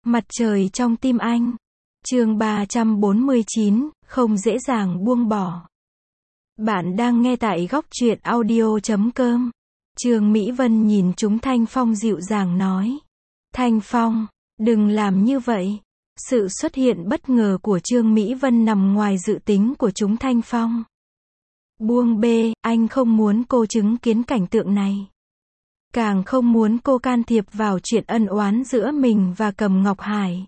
Mặt trời trong tim anh. Chương 349, không dễ dàng buông bỏ. Bạn đang nghe tại góc truyện audio.com. Trương Mỹ Vân nhìn chúng Thanh Phong dịu dàng nói. Thanh Phong, đừng làm như vậy. Sự xuất hiện bất ngờ của Trương Mỹ Vân nằm ngoài dự tính của chúng Thanh Phong. Buông bê, anh không muốn cô chứng kiến cảnh tượng này. Càng không muốn cô can thiệp vào chuyện ân oán giữa mình và Cầm Ngọc Hải.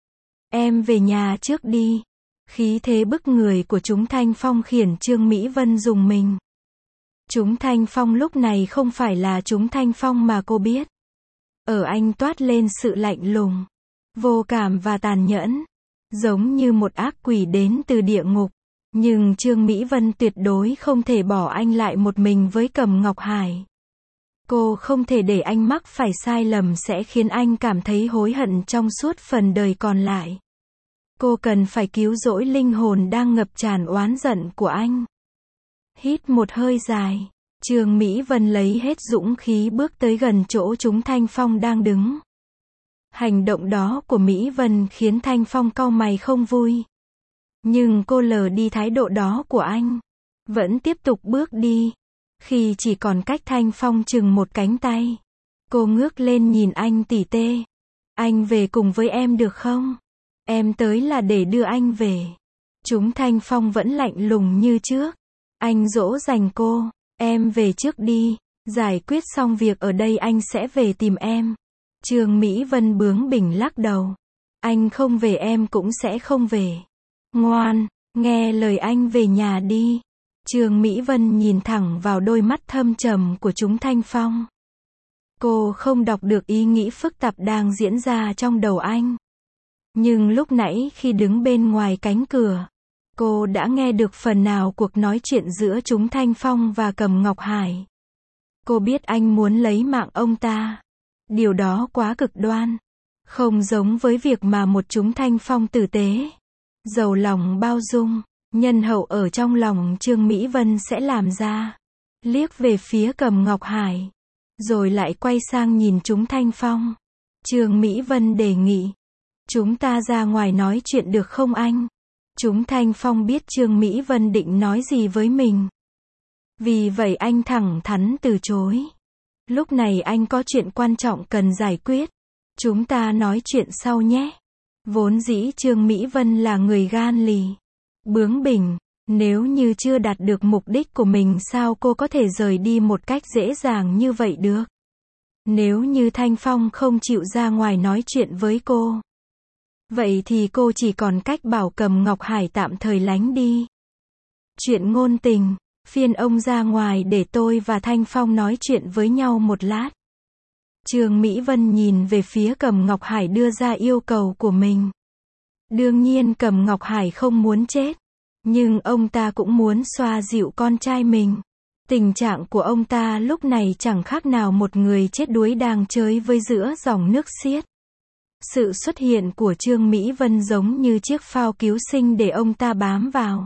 Em về nhà trước đi. Khí thế bức người của chúng Thanh Phong khiến Trương Mỹ Vân rùng mình. Chúng Thanh Phong lúc này không phải là chúng Thanh Phong mà cô biết. Ở anh toát lên sự lạnh lùng, vô cảm và tàn nhẫn, giống như một ác quỷ đến từ địa ngục. Nhưng Trương Mỹ Vân tuyệt đối không thể bỏ anh lại một mình với Cầm Ngọc Hải. Cô không thể để anh mắc phải sai lầm sẽ khiến anh cảm thấy hối hận trong suốt phần đời còn lại. Cô cần phải cứu rỗi linh hồn đang ngập tràn oán giận của anh. Hít một hơi dài, Trương Mỹ Vân lấy hết dũng khí bước tới gần chỗ chúng Thanh Phong đang đứng. Hành động đó của Mỹ Vân khiến Thanh Phong cau mày không vui. Nhưng cô lờ đi thái độ đó của anh. Vẫn tiếp tục bước đi. Khi chỉ còn cách Thanh Phong chừng một cánh tay. Cô ngước lên nhìn anh tỉ tê. Anh về cùng với em được không? Em tới là để đưa anh về. Chúng Thanh Phong vẫn lạnh lùng như trước. Anh dỗ dành cô. Em về trước đi. Giải quyết xong việc ở đây anh sẽ về tìm em. Trương Mỹ Vân bướng bỉnh lắc đầu. Anh không về em cũng sẽ không về. Ngoan, nghe lời anh về nhà đi. Trương Mỹ Vân nhìn thẳng vào đôi mắt thâm trầm của chúng Thanh Phong. Cô không đọc được ý nghĩ phức tạp đang diễn ra trong đầu anh. Nhưng lúc nãy khi đứng bên ngoài cánh cửa, cô đã nghe được phần nào cuộc nói chuyện giữa chúng Thanh Phong và Cầm Ngọc Hải. Cô biết anh muốn lấy mạng ông ta. Điều đó quá cực đoan. Không giống với việc mà một chúng Thanh Phong tử tế, giàu lòng bao dung, nhân hậu ở trong lòng Trương Mỹ Vân sẽ làm ra. Liếc về phía Cầm Ngọc Hải, rồi lại quay sang nhìn chúng Thanh Phong. Trương Mỹ Vân đề nghị. Chúng ta ra ngoài nói chuyện được không anh? Chúng Thanh Phong biết Trương Mỹ Vân định nói gì với mình. Vì vậy anh thẳng thắn từ chối. Lúc này anh có chuyện quan trọng cần giải quyết. Chúng ta nói chuyện sau nhé. Vốn dĩ Trương Mỹ Vân là người gan lì, bướng bỉnh. Nếu như chưa đạt được mục đích của mình sao cô có thể rời đi một cách dễ dàng như vậy được? Nếu như Thanh Phong không chịu ra ngoài nói chuyện với cô, vậy thì cô chỉ còn cách bảo Cầm Ngọc Hải tạm thời lánh đi. Chuyện ngôn tình, phiền ông ra ngoài để tôi và Thanh Phong nói chuyện với nhau một lát. Trương Mỹ Vân nhìn về phía Cầm Ngọc Hải đưa ra yêu cầu của mình. Đương nhiên Cầm Ngọc Hải không muốn chết. Nhưng ông ta cũng muốn xoa dịu con trai mình. Tình trạng của ông ta lúc này chẳng khác nào một người chết đuối đang chơi với giữa dòng nước xiết. Sự xuất hiện của Trương Mỹ Vân giống như chiếc phao cứu sinh để ông ta bám vào.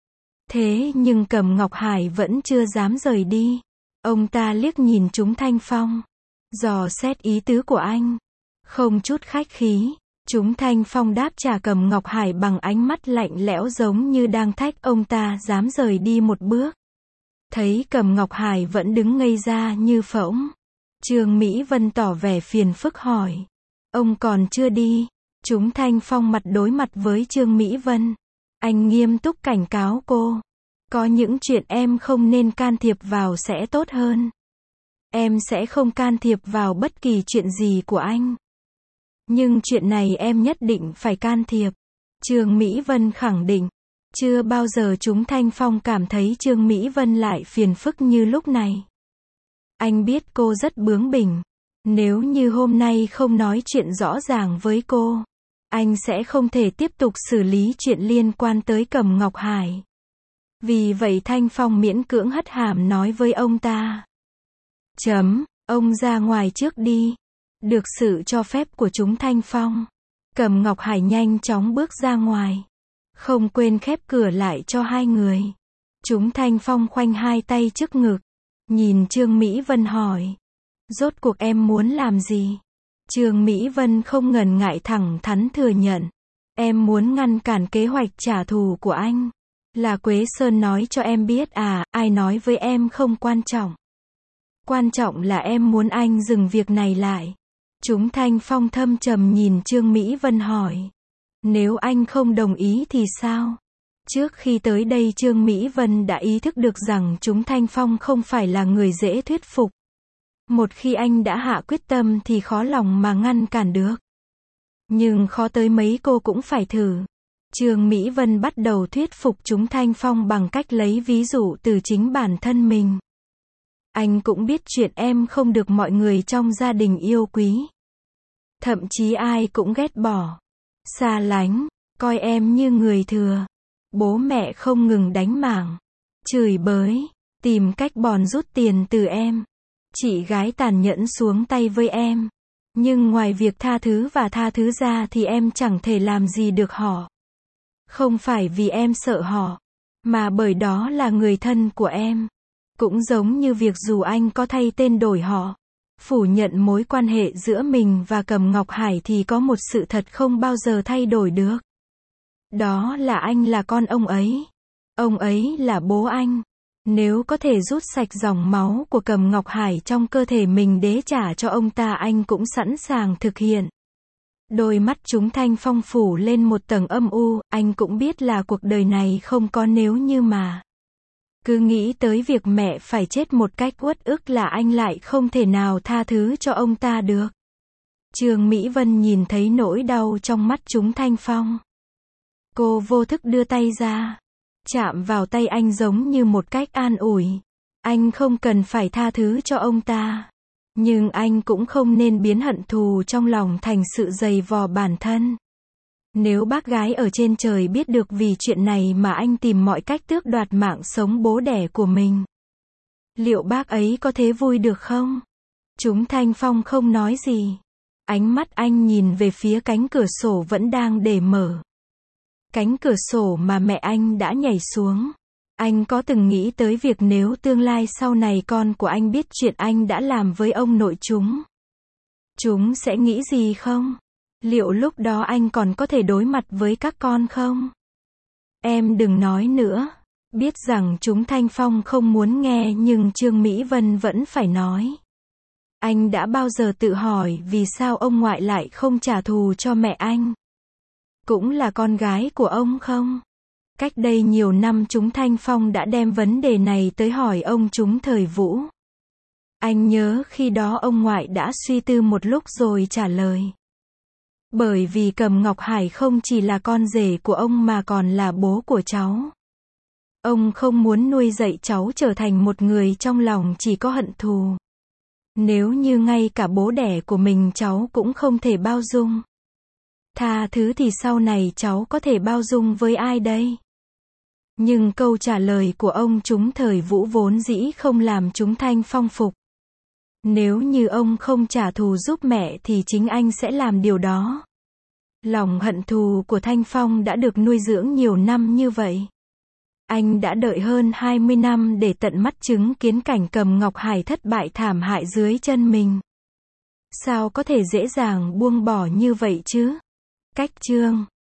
Thế nhưng Cầm Ngọc Hải vẫn chưa dám rời đi. Ông ta liếc nhìn chúng Thanh Phong, dò xét ý tứ của anh. Không chút khách khí, chúng Thanh Phong đáp trả Cầm Ngọc Hải bằng ánh mắt lạnh lẽo giống như đang thách ông ta dám rời đi một bước. Thấy Cầm Ngọc Hải vẫn đứng ngây ra như phỗng, Trương Mỹ Vân tỏ vẻ phiền phức hỏi. Ông còn chưa đi? Chúng Thanh Phong mặt đối mặt với Trương Mỹ Vân. Anh nghiêm túc cảnh cáo cô. Có những chuyện em không nên can thiệp vào sẽ tốt hơn. Em sẽ không can thiệp vào bất kỳ chuyện gì của anh. Nhưng chuyện này em nhất định phải can thiệp. Trương Mỹ Vân khẳng định. Chưa bao giờ chúng Thanh Phong cảm thấy Trương Mỹ Vân lại phiền phức như lúc này. Anh biết cô rất bướng bỉnh. Nếu như hôm nay không nói chuyện rõ ràng với cô, anh sẽ không thể tiếp tục xử lý chuyện liên quan tới Cầm Ngọc Hải. Vì vậy Thanh Phong miễn cưỡng hất hàm nói với ông ta. Ông ra ngoài trước đi. Được sự cho phép của chúng Thanh Phong, Cầm Ngọc Hải nhanh chóng bước ra ngoài. Không quên khép cửa lại cho hai người. Chúng Thanh Phong khoanh hai tay trước ngực. Nhìn Trương Mỹ Vân hỏi. Rốt cuộc em muốn làm gì? Trương Mỹ Vân không ngần ngại thẳng thắn thừa nhận. Em muốn ngăn cản kế hoạch trả thù của anh. Là Quế Sơn nói cho em biết à, ai nói với em không quan trọng. Quan trọng là em muốn anh dừng việc này lại. Chúng Thanh Phong thâm trầm nhìn Trương Mỹ Vân hỏi. Nếu anh không đồng ý thì sao? Trước khi tới đây Trương Mỹ Vân đã ý thức được rằng chúng Thanh Phong không phải là người dễ thuyết phục. Một khi anh đã hạ quyết tâm thì khó lòng mà ngăn cản được. Nhưng khó tới mấy cô cũng phải thử. Trương Mỹ Vân bắt đầu thuyết phục chúng Thanh Phong bằng cách lấy ví dụ từ chính bản thân mình. Anh cũng biết chuyện em không được mọi người trong gia đình yêu quý. Thậm chí ai cũng ghét bỏ, xa lánh, coi em như người thừa. Bố mẹ không ngừng đánh mảng, chửi bới, tìm cách bòn rút tiền từ em. Chị gái tàn nhẫn xuống tay với em. Nhưng ngoài việc tha thứ và tha thứ ra thì em chẳng thể làm gì được họ. Không phải vì em sợ họ, mà bởi đó là người thân của em. Cũng giống như việc dù anh có thay tên đổi họ, phủ nhận mối quan hệ giữa mình và Cầm Ngọc Hải thì có một sự thật không bao giờ thay đổi được. Đó là anh là con ông ấy. Ông ấy là bố anh. Nếu có thể rút sạch dòng máu của Cầm Ngọc Hải trong cơ thể mình để trả cho ông ta anh cũng sẵn sàng thực hiện. Đôi mắt chúng Thanh Phong phủ lên một tầng âm u, anh cũng biết là cuộc đời này không có nếu như mà. Cứ nghĩ tới việc mẹ phải chết một cách uất ức là anh lại không thể nào tha thứ cho ông ta được. Trương Mỹ Vân nhìn thấy nỗi đau trong mắt chúng Thanh Phong. Cô vô thức đưa tay ra, chạm vào tay anh giống như một cách an ủi. Anh không cần phải tha thứ cho ông ta. Nhưng anh cũng không nên biến hận thù trong lòng thành sự dày vò bản thân. Nếu bác gái ở trên trời biết được vì chuyện này mà anh tìm mọi cách tước đoạt mạng sống bố đẻ của mình, liệu bác ấy có thế vui được không? Chúng Thanh Phong không nói gì. Ánh mắt anh nhìn về phía cánh cửa sổ vẫn đang để mở. Cánh cửa sổ mà mẹ anh đã nhảy xuống. Anh có từng nghĩ tới việc nếu tương lai sau này con của anh biết chuyện anh đã làm với ông nội chúng sẽ nghĩ gì không? Liệu lúc đó anh còn có thể đối mặt với các con không? Em đừng nói nữa. Biết rằng chúng Thanh Phong không muốn nghe nhưng Trương Mỹ Vân vẫn phải nói. Anh đã bao giờ tự hỏi vì sao ông ngoại lại không trả thù cho mẹ anh? Cũng là con gái của ông không? Cách đây nhiều năm chúng Thanh Phong đã đem vấn đề này tới hỏi ông chúng Thời Vũ. Anh nhớ khi đó ông ngoại đã suy tư một lúc rồi trả lời. Bởi vì Cầm Ngọc Hải không chỉ là con rể của ông mà còn là bố của cháu. Ông không muốn nuôi dạy cháu trở thành một người trong lòng chỉ có hận thù. Nếu như ngay cả bố đẻ của mình cháu cũng không thể bao dung, tha thứ thì sau này cháu có thể bao dung với ai đây? Nhưng câu trả lời của ông chúng Thời Vũ vốn dĩ không làm chúng Thanh Phong phục. Nếu như ông không trả thù giúp mẹ thì chính anh sẽ làm điều đó. Lòng hận thù của Thanh Phong đã được nuôi dưỡng nhiều năm như vậy. Anh đã đợi hơn 20 năm để tận mắt chứng kiến cảnh Cầm Ngọc Hải thất bại thảm hại dưới chân mình. Sao có thể dễ dàng buông bỏ như vậy chứ? Cách chương